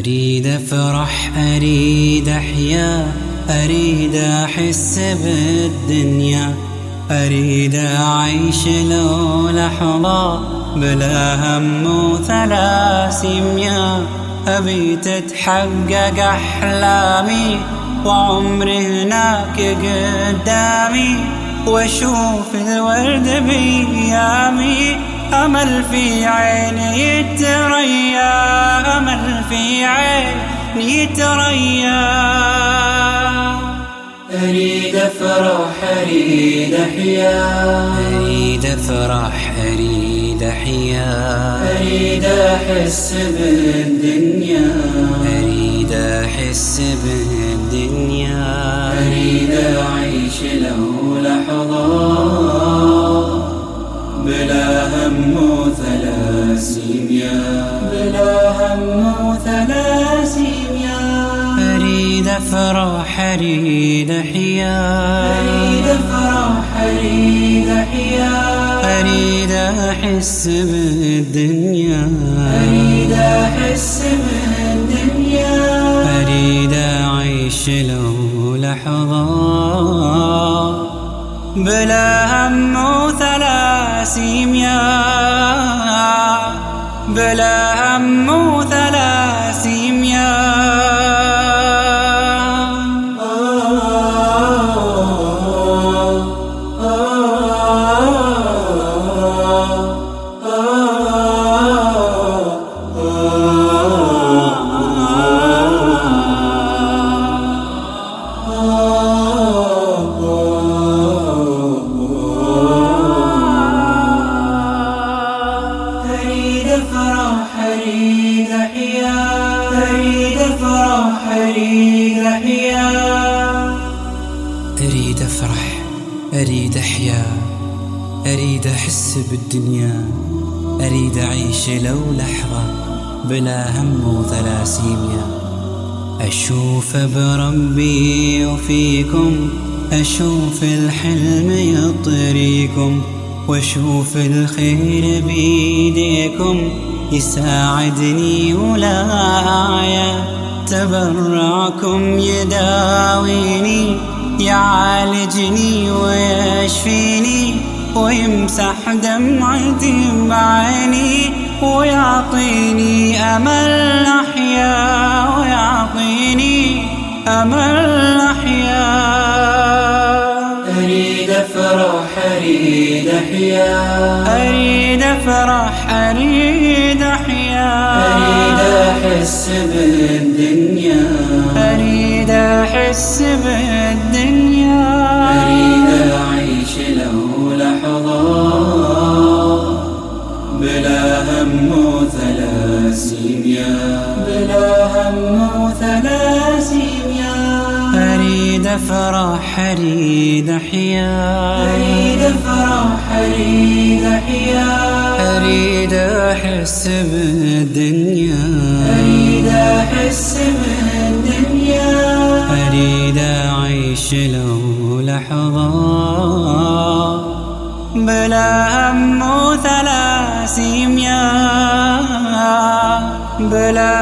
أريد أفرح، أريد أحيا، أريد أحس بالدنيا، أريد أعيش لو لحظة بلا هم وثلاسيميا. أبي تتحقق أحلامي وعمري هناك قدامي، وأشوف الورد بيامي. أمل في عيني يتريا، أمل في عيني يتريا. أريد أفرح، أريد أحيا، أريد أفرح، أريد أحيا، أريد أحس بالدنيا، أريد أحس بالدنيا، أريد أعيش لو لحظة بلا هم وثلاسيميا، بلا هم وثلاسيميا. أريد أفرح، أريد أحيا، أريد أفرح، أريد أحيا، أريد أحس بالدنيا، أريد أحس بالدنيا، أريد أعيش لو لحظة بلا هم وثلاسيميا، بلا هم وثلاسيميا. أريد أفرح، أريد أحيا، أريد أفرح، أريد أحيا، أريد أفرح، أريد أحيا، أريد أحس بالدنيا، أريد أعيش لو لحظة بلا هم وثلاسيميا. أشوف بربي وفيكم، أشوف الحلم يطريكم، وأشوف الخير بيديكم يساعدني ولا أعيا. تبرعكم يداويني، يعالجني ويشفيني، ويمسح دمعتي بعيني، ويعطيني أمل أحيا، ويعطيني أمل أحيا. أريد أفرح، أريد أحيا، أريد أفرح، أريد أحيا، أريد أحس بالدنيا، أريد أحس بالدنيا، أريد أعيش لو لحظة بلا هم وثلاسيميا، بلا هم وثلاسيميا. أريد أفرح، أريد أحيا، أريد أفرح، أريد أحيا، أريد أحس بالدنيا، أريد أحس بالدنيا، أريد أعيش لو لحظة بلا هم وثلاسيميا، بلا